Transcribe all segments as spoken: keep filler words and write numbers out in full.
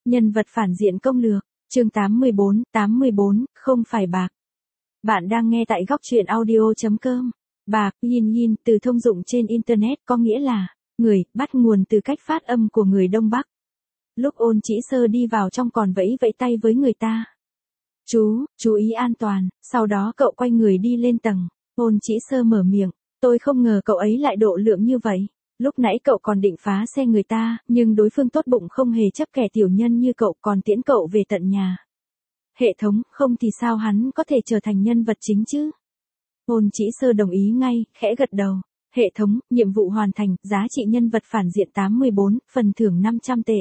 Nhân vật phản diện công lược, chương tám mươi bốn, tám mươi bốn, không phải bạc. Bạn đang nghe tại góc truyện audio.com. Bạc, yin yin, từ thông dụng trên Internet có nghĩa là người, bắt nguồn từ cách phát âm của người Đông Bắc. Lúc Ôn Chỉ Sơ đi vào trong còn vẫy vẫy tay với người ta. Chú, chú ý an toàn, sau đó cậu quay người đi lên tầng. Ôn Chỉ Sơ mở miệng, tôi không ngờ cậu ấy lại độ lượng như vậy. Lúc nãy cậu còn định phá xe người ta, nhưng đối phương tốt bụng không hề chấp kẻ tiểu nhân như cậu, còn tiễn cậu về tận nhà. Hệ thống, không thì sao hắn có thể trở thành nhân vật chính chứ? Ôn Chỉ Sơ đồng ý ngay, khẽ gật đầu. Hệ thống, nhiệm vụ hoàn thành, giá trị nhân vật phản diện tám mươi bốn, phần thưởng năm trăm tệ.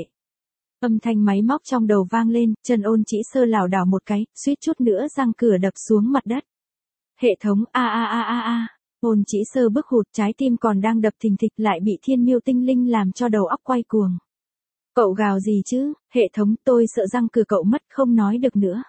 Âm thanh máy móc trong đầu vang lên, chân Ôn Chỉ Sơ lảo đảo một cái, suýt chút nữa răng cửa đập xuống mặt đất. Hệ thống, a a a a a. Ôn Chỉ Sơ bức hụt, trái tim còn đang đập thình thịch lại bị thiên miêu tinh linh làm cho đầu óc quay cuồng. Cậu gào gì chứ, hệ thống, tôi sợ răng cửa cậu mất không nói được nữa.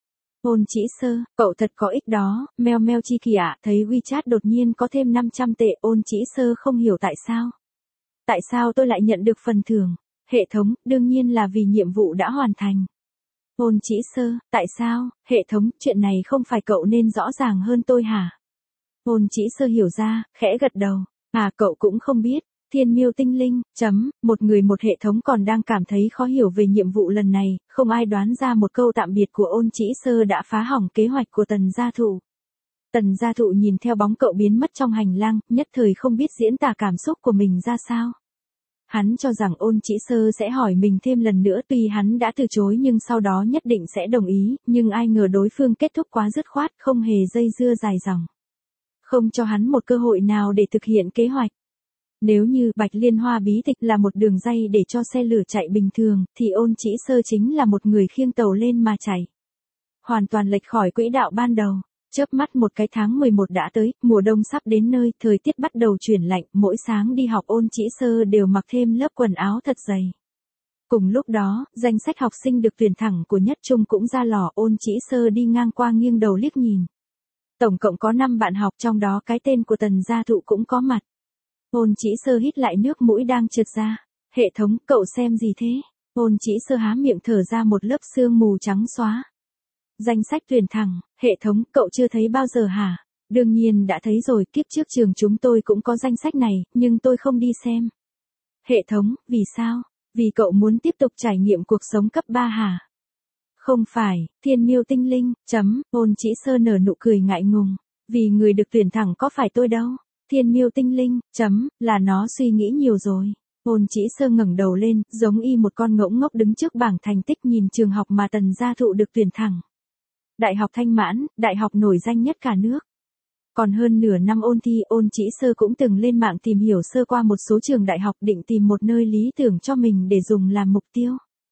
Ôn Chỉ Sơ, cậu thật có ích đó, meo meo chi kỳ ạ, thấy WeChat đột nhiên có thêm năm trăm tệ, Ôn Chỉ Sơ không hiểu tại sao. Tại sao tôi lại nhận được phần thưởng? Hệ thống, đương nhiên là vì nhiệm vụ đã hoàn thành. Ôn Chỉ Sơ, tại sao? Hệ thống, chuyện này không phải cậu nên rõ ràng hơn tôi hả? Ôn Chỉ Sơ hiểu ra, khẽ gật đầu. À, cậu cũng không biết. Thiên miêu tinh linh, chấm, một người một hệ thống còn đang cảm thấy khó hiểu về nhiệm vụ lần này, không ai đoán ra một câu tạm biệt của Ôn Chỉ Sơ đã phá hỏng kế hoạch của Tần gia thụ. Tần gia thụ nhìn theo bóng cậu biến mất trong hành lang, nhất thời không biết diễn tả cảm xúc của mình ra sao. Hắn cho rằng Ôn Chỉ Sơ sẽ hỏi mình thêm lần nữa, tuy hắn đã từ chối nhưng sau đó nhất định sẽ đồng ý, nhưng ai ngờ đối phương kết thúc quá dứt khoát, không hề dây dưa dài dòng. Không cho hắn một cơ hội nào để thực hiện kế hoạch. Nếu như Bạch Liên Hoa bí tịch là một đường ray để cho xe lửa chạy bình thường, thì Ôn Chỉ Sơ chính là một người khiêng tàu lên mà chạy. Hoàn toàn lệch khỏi quỹ đạo ban đầu. Chớp mắt một cái tháng mười một đã tới, mùa đông sắp đến nơi, thời tiết bắt đầu chuyển lạnh, mỗi sáng đi học Ôn Chỉ Sơ đều mặc thêm lớp quần áo thật dày. Cùng lúc đó, danh sách học sinh được tuyển thẳng của nhất trung cũng ra lò, Ôn Chỉ Sơ đi ngang qua nghiêng đầu liếc nhìn. Tổng cộng có năm bạn học, trong đó cái tên của Tần gia thụ cũng có mặt. Ôn Chỉ Sơ hít lại nước mũi đang trượt ra. Hệ thống, cậu xem gì thế? Ôn Chỉ Sơ há miệng thở ra một lớp sương mù trắng xóa. Danh sách tuyển thẳng, hệ thống, cậu chưa thấy bao giờ hả? Đương nhiên đã thấy rồi, kiếp trước trường chúng tôi cũng có danh sách này, nhưng tôi không đi xem. Hệ thống, vì sao? Vì cậu muốn tiếp tục trải nghiệm cuộc sống cấp ba hả? Không phải, thiên miêu tinh linh, chấm, Ôn Chỉ Sơ nở nụ cười ngại ngùng. Vì người được tuyển thẳng có phải tôi đâu? Thiên miêu tinh linh, chấm, là nó suy nghĩ nhiều rồi. Ôn Chỉ Sơ ngẩng đầu lên, giống y một con ngỗng ngốc đứng trước bảng thành tích nhìn trường học mà Tần gia thụ được tuyển thẳng. Đại học Thanh Mãn, đại học nổi danh nhất cả nước. Còn hơn nửa năm ôn thi, Ôn Chỉ Sơ cũng từng lên mạng tìm hiểu sơ qua một số trường đại học định tìm một nơi lý tưởng cho mình để dùng làm mục tiêu.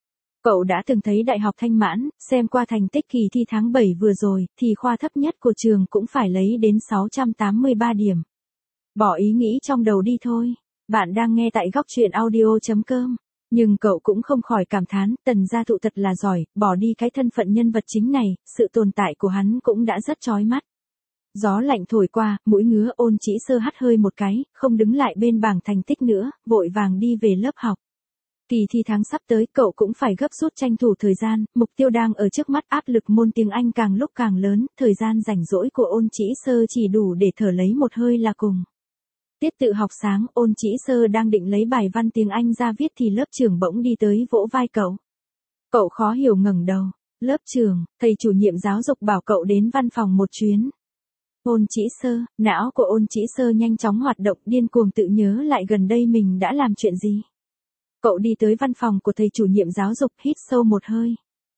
Cậu đã từng thấy Đại học Thanh Mãn, xem qua thành tích kỳ thi tháng bảy vừa rồi, thì khoa thấp nhất của trường cũng phải lấy đến sáu trăm tám mươi ba điểm. Bỏ ý nghĩ trong đầu đi thôi. Bạn đang nghe tại góc truyện audio.com. Nhưng cậu cũng không khỏi cảm thán, Tần gia thụ thật là giỏi, bỏ đi cái thân phận nhân vật chính này, sự tồn tại của hắn cũng đã rất chói mắt. Gió lạnh thổi qua, mũi ngứa, Ôn Chỉ Sơ hắt hơi một cái, không đứng lại bên bảng thành tích nữa, vội vàng đi về lớp học. Kỳ thi tháng sắp tới, cậu cũng phải gấp rút tranh thủ thời gian, mục tiêu đang ở trước mắt, áp lực môn tiếng Anh càng lúc càng lớn, thời gian rảnh rỗi của Ôn Chỉ Sơ chỉ đủ để thở lấy một hơi là cùng. Tiết tự học sáng, Ôn Chỉ Sơ đang định lấy bài văn tiếng Anh ra viết thì lớp trưởng bỗng đi tới vỗ vai cậu. Cậu khó hiểu ngẩng đầu. Lớp trưởng, thầy chủ nhiệm giáo dục bảo cậu đến văn phòng một chuyến. Ôn Chỉ Sơ, não của Ôn Chỉ Sơ nhanh chóng hoạt động, điên cuồng tự nhớ lại gần đây mình đã làm chuyện gì. Cậu đi tới văn phòng của thầy chủ nhiệm giáo dục, hít sâu một hơi.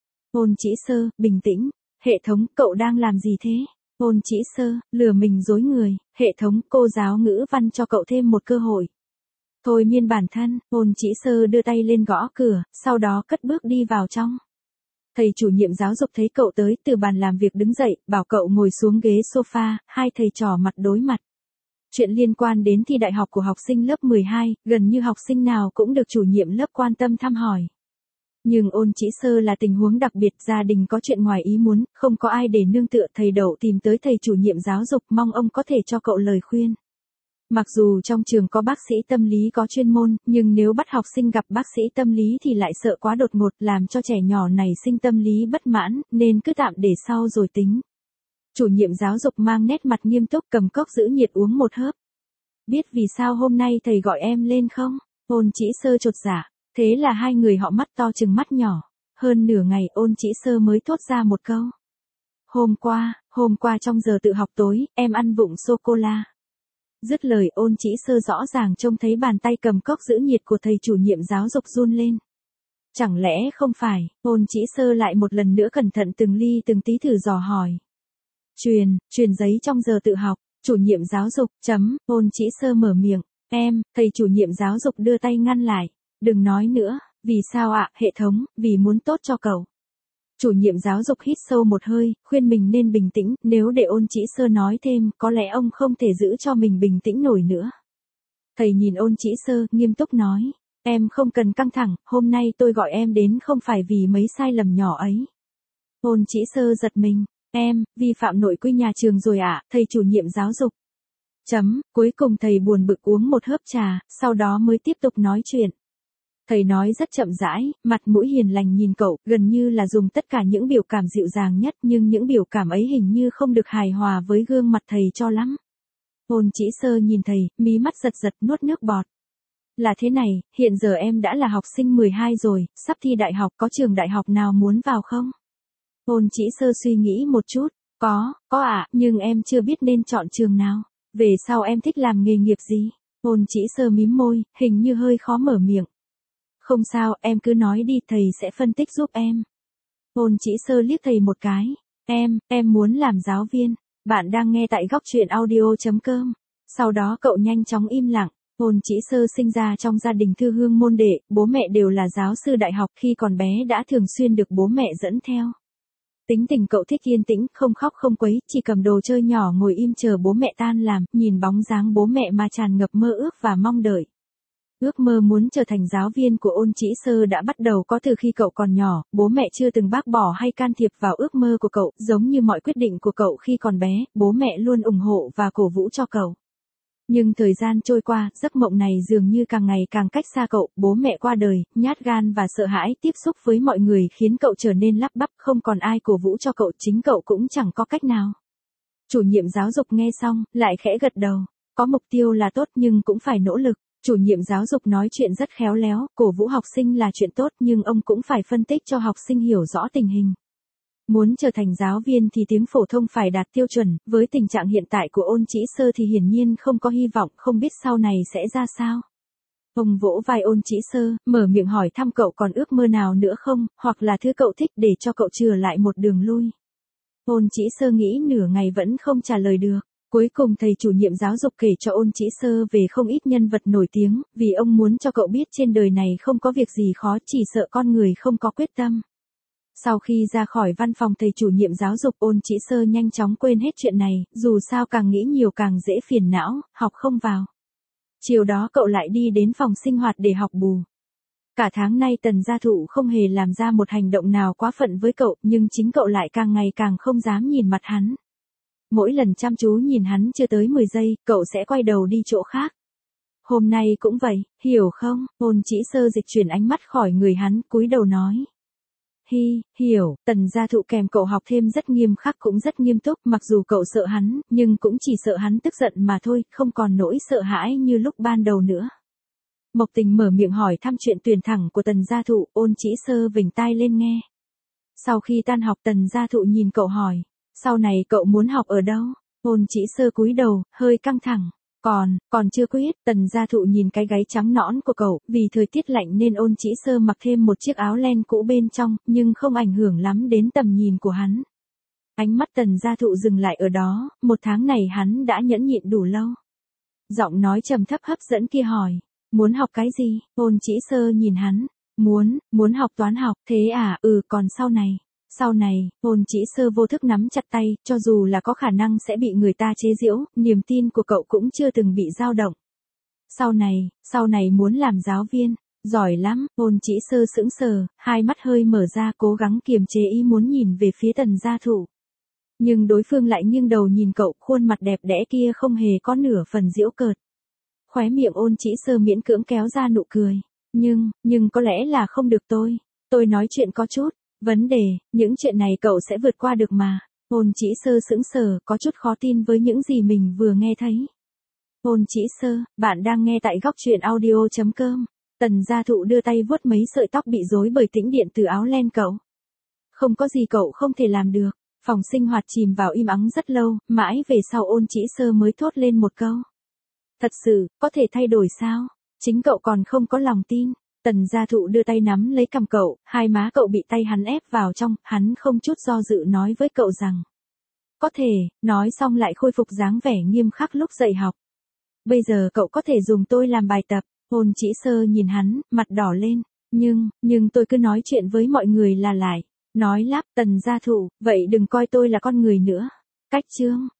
Ôn Chỉ Sơ, bình tĩnh. Hệ thống, cậu đang làm gì thế? Ôn Chỉ Sơ, lừa mình dối người. Hệ thống, cô giáo ngữ văn cho cậu thêm một cơ hội. Thôi miên bản thân, Ôn Chỉ Sơ đưa tay lên gõ cửa, sau đó cất bước đi vào trong. Thầy chủ nhiệm giáo dục thấy cậu tới, từ bàn làm việc đứng dậy, bảo cậu ngồi xuống ghế sofa, hai thầy trò mặt đối mặt. Chuyện liên quan đến thi đại học của học sinh lớp mười hai, gần như học sinh nào cũng được chủ nhiệm lớp quan tâm thăm hỏi. Nhưng Ôn Chỉ Sơ là tình huống đặc biệt, gia đình có chuyện ngoài ý muốn, không có ai để nương tựa, thầy Đậu tìm tới thầy chủ nhiệm giáo dục mong ông có thể cho cậu lời khuyên. Mặc dù trong trường có bác sĩ tâm lý có chuyên môn, nhưng nếu bắt học sinh gặp bác sĩ tâm lý thì lại sợ quá đột ngột làm cho trẻ nhỏ này sinh tâm lý bất mãn, nên cứ tạm để sau rồi tính. Chủ nhiệm giáo dục mang nét mặt nghiêm túc cầm cốc giữ nhiệt uống một hớp. Biết vì sao hôm nay thầy gọi em lên không? Ôn Chỉ Sơ chột dạ. Thế là hai người họ mắt to chừng mắt nhỏ. Hơn nửa ngày Ôn Chỉ Sơ mới thốt ra một câu. Hôm qua, hôm qua trong giờ tự học tối, em ăn vụng sô-cô-la. Dứt lời Ôn Chỉ Sơ rõ ràng trông thấy bàn tay cầm cốc giữ nhiệt của thầy chủ nhiệm giáo dục run lên. Chẳng lẽ không phải, Ôn Chỉ Sơ lại một lần nữa cẩn thận từng ly từng tí thử dò hỏi. Truyền, truyền giấy trong giờ tự học, chủ nhiệm giáo dục, chấm, Ôn Chỉ Sơ mở miệng, em, thầy chủ nhiệm giáo dục đưa tay ngăn lại, đừng nói nữa, vì sao ạ, hệ thống, vì muốn tốt cho cậu. Chủ nhiệm giáo dục hít sâu một hơi, khuyên mình nên bình tĩnh, nếu để Ôn Chỉ Sơ nói thêm, có lẽ ông không thể giữ cho mình bình tĩnh nổi nữa. Thầy nhìn Ôn Chỉ Sơ, nghiêm túc nói, em không cần căng thẳng, hôm nay tôi gọi em đến không phải vì mấy sai lầm nhỏ ấy. Ôn Chỉ Sơ giật mình, em, vi phạm nội quy nhà trường rồi ạ, à, thầy chủ nhiệm giáo dục. Chấm, cuối cùng thầy buồn bực uống một hớp trà, sau đó mới tiếp tục nói chuyện. Thầy nói rất chậm rãi, mặt mũi hiền lành nhìn cậu, gần như là dùng tất cả những biểu cảm dịu dàng nhất, nhưng những biểu cảm ấy hình như không được hài hòa với gương mặt thầy cho lắm. Ôn Chỉ Sơ nhìn thầy, mí mắt giật giật nuốt nước bọt. Là thế này, hiện giờ em đã là học sinh mười hai rồi, sắp thi đại học, có trường đại học nào muốn vào không? Ôn Chỉ Sơ suy nghĩ một chút, có, có ạ, à, nhưng em chưa biết nên chọn trường nào. Về sau em thích làm nghề nghiệp gì? Ôn Chỉ Sơ mím môi, hình như hơi khó mở miệng. Không sao, em cứ nói đi, thầy sẽ phân tích giúp em. Ôn Chỉ Sơ liếc thầy một cái. Em, em muốn làm giáo viên. Bạn đang nghe tại góc truyện audio chấm com. Sau đó cậu nhanh chóng im lặng. Ôn Chỉ Sơ sinh ra trong gia đình thư hương môn đệ, bố mẹ đều là giáo sư đại học, khi còn bé đã thường xuyên được bố mẹ dẫn theo. Tính tình cậu thích yên tĩnh, không khóc không quấy, chỉ cầm đồ chơi nhỏ ngồi im chờ bố mẹ tan làm, nhìn bóng dáng bố mẹ mà tràn ngập mơ ước và mong đợi. Ước mơ muốn trở thành giáo viên của Ôn Chỉ Sơ đã bắt đầu có từ khi cậu còn nhỏ, bố mẹ chưa từng bác bỏ hay can thiệp vào ước mơ của cậu, giống như mọi quyết định của cậu khi còn bé, bố mẹ luôn ủng hộ và cổ vũ cho cậu. Nhưng thời gian trôi qua, giấc mộng này dường như càng ngày càng cách xa cậu, bố mẹ qua đời, nhát gan và sợ hãi tiếp xúc với mọi người khiến cậu trở nên lắp bắp, không còn ai cổ vũ cho cậu, chính cậu cũng chẳng có cách nào. Chủ nhiệm giáo dục nghe xong, lại khẽ gật đầu, có mục tiêu là tốt nhưng cũng phải nỗ lực. Chủ nhiệm giáo dục nói chuyện rất khéo léo, cổ vũ học sinh là chuyện tốt nhưng ông cũng phải phân tích cho học sinh hiểu rõ tình hình. Muốn trở thành giáo viên thì tiếng phổ thông phải đạt tiêu chuẩn, với tình trạng hiện tại của Ôn Chỉ Sơ thì hiển nhiên không có hy vọng, không biết sau này sẽ ra sao. Ông vỗ vai Ôn Chỉ Sơ, mở miệng hỏi thăm cậu còn ước mơ nào nữa không, hoặc là thứ cậu thích để cho cậu chừa lại một đường lui. Ôn Chỉ Sơ nghĩ nửa ngày vẫn không trả lời được. Cuối cùng thầy chủ nhiệm giáo dục kể cho Ôn Chỉ Sơ về không ít nhân vật nổi tiếng, vì ông muốn cho cậu biết trên đời này không có việc gì khó, chỉ sợ con người không có quyết tâm. Sau khi ra khỏi văn phòng thầy chủ nhiệm giáo dục, Ôn Chỉ Sơ nhanh chóng quên hết chuyện này, dù sao càng nghĩ nhiều càng dễ phiền não, học không vào. Chiều đó cậu lại đi đến phòng sinh hoạt để học bù. Cả tháng nay Tần Gia Thụ không hề làm ra một hành động nào quá phận với cậu, nhưng chính cậu lại càng ngày càng không dám nhìn mặt hắn. Mỗi lần chăm chú nhìn hắn chưa tới mười giây, cậu sẽ quay đầu đi chỗ khác. Hôm nay cũng vậy, hiểu không? Ôn Chỉ Sơ dịch chuyển ánh mắt khỏi người hắn, cúi đầu nói. Hi, hiểu, Tần Gia Thụ kèm cậu học thêm rất nghiêm khắc cũng rất nghiêm túc, mặc dù cậu sợ hắn, nhưng cũng chỉ sợ hắn tức giận mà thôi, không còn nỗi sợ hãi như lúc ban đầu nữa. Mộc Tình mở miệng hỏi thăm chuyện tuyển thẳng của Tần Gia Thụ, Ôn Chỉ Sơ vểnh tai lên nghe. Sau khi tan học Tần Gia Thụ nhìn cậu hỏi. Sau này cậu muốn học ở đâu? Ôn Chỉ Sơ cúi đầu, hơi căng thẳng. Còn, còn chưa quyết, Tần Gia Thụ nhìn cái gáy trắng nõn của cậu, vì thời tiết lạnh nên Ôn Chỉ Sơ mặc thêm một chiếc áo len cũ bên trong, nhưng không ảnh hưởng lắm đến tầm nhìn của hắn. Ánh mắt Tần Gia Thụ dừng lại ở đó, một tháng này hắn đã nhẫn nhịn đủ lâu. Giọng nói trầm thấp hấp dẫn kia hỏi, muốn học cái gì? Ôn Chỉ Sơ nhìn hắn, muốn, muốn học toán học, thế à, ừ, còn sau này. Sau này, Ôn Chỉ Sơ vô thức nắm chặt tay, cho dù là có khả năng sẽ bị người ta chế giễu, niềm tin của cậu cũng chưa từng bị dao động. Sau này, sau này muốn làm giáo viên, giỏi lắm, Ôn Chỉ Sơ sững sờ, hai mắt hơi mở ra cố gắng kiềm chế ý muốn nhìn về phía Tần Gia Thụ. Nhưng đối phương lại nghiêng đầu nhìn cậu, khuôn mặt đẹp đẽ kia không hề có nửa phần giễu cợt. Khóe miệng Ôn Chỉ Sơ miễn cưỡng kéo ra nụ cười. Nhưng, nhưng có lẽ là không được tôi. Tôi nói chuyện có chút. Vấn đề, những chuyện này cậu sẽ vượt qua được mà. Ôn Chỉ Sơ sững sờ, có chút khó tin với những gì mình vừa nghe thấy. Ôn Chỉ Sơ, bạn đang nghe tại góc truyện audio chấm com. Tần Gia Thụ đưa tay vuốt mấy sợi tóc bị rối bởi tĩnh điện từ áo len cậu. Không có gì cậu không thể làm được. Phòng sinh hoạt chìm vào im ắng rất lâu, mãi về sau Ôn Chỉ Sơ mới thốt lên một câu. Thật sự, có thể thay đổi sao? Chính cậu còn không có lòng tin. Tần Gia Thụ đưa tay nắm lấy cằm cậu, hai má cậu bị tay hắn ép vào trong, hắn không chút do dự nói với cậu rằng. Có thể, nói xong lại khôi phục dáng vẻ nghiêm khắc lúc dạy học. Bây giờ cậu có thể dùng tôi làm bài tập. Ôn Chỉ Sơ nhìn hắn, mặt đỏ lên. Nhưng, nhưng tôi cứ nói chuyện với mọi người là lại. Nói lắp, Tần Gia Thụ, vậy đừng coi tôi là con người nữa. Cách chương.